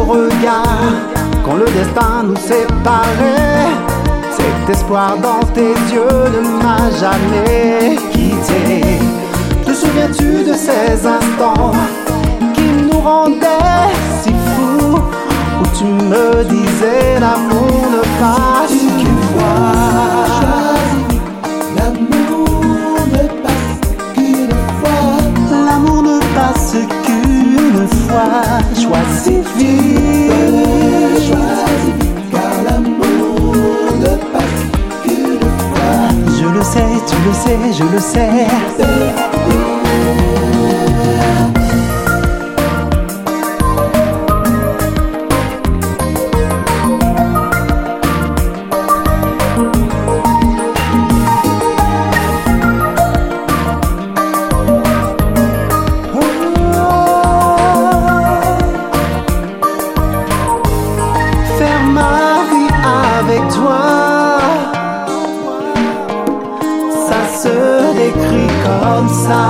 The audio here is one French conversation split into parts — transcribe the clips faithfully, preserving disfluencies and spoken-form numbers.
regard quand le destin nous séparait. Cet espoir dans tes yeux ne m'a jamais quitté. Te souviens-tu de ces instants qui nous rendaient si fous, où tu me disais l'amour ne passe qu'une fois. L'amour ne passe qu'une fois. L'amour ne passe qu'une fois. Choisis vite, Choisis vite, car l'amour ne passe qu'une fois. je le sais, tu le sais, je le sais. Faire ma vie avec toi, ça se décrit comme ça.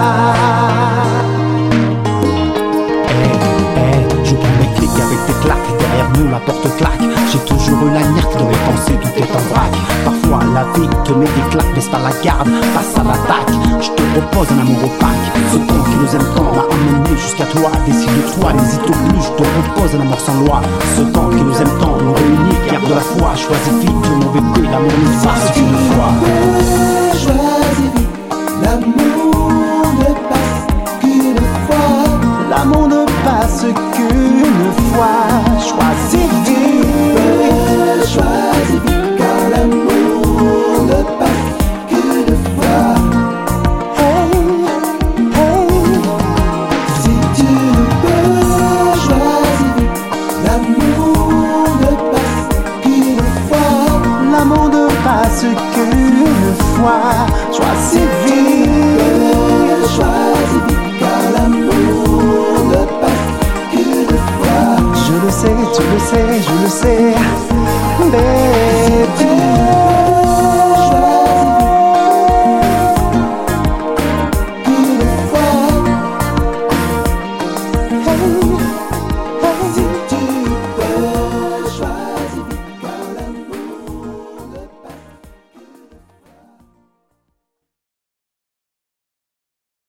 Hey, je prends mes clics avec tes claques. Derrière nous la porte claque. J'ai toujours eu la niaque, dans mes pensées tout est en vrac. Parfois la vie te met des claques, baisse pas la garde, passe à l'attaque. Je te propose un amour opaque. Ce temps qui nous aime tant m'a emmené jusqu'à toi. Décide-toi, n'hésite plus, je te propose un amour sans loi. Ce temps qui nous aime tant nous réunit, garde la foi. Choisis vite mon bébé, l'amour nous passe qu'une fois. Choisis vite, l'amour ne passe qu'une fois. L'amour ne passe qu'une fois. Choisis vite, Choisis vite, car l'amour ne passe qu'une fois. hey, hey. Si tu peux, choisis vite, l'amour ne passe qu'une fois. L'amour ne passe qu'une fois. Choisis vite, Choisis vite, car l'amour ne passe qu'une fois. je le sais, tu le sais, je le sais, baby.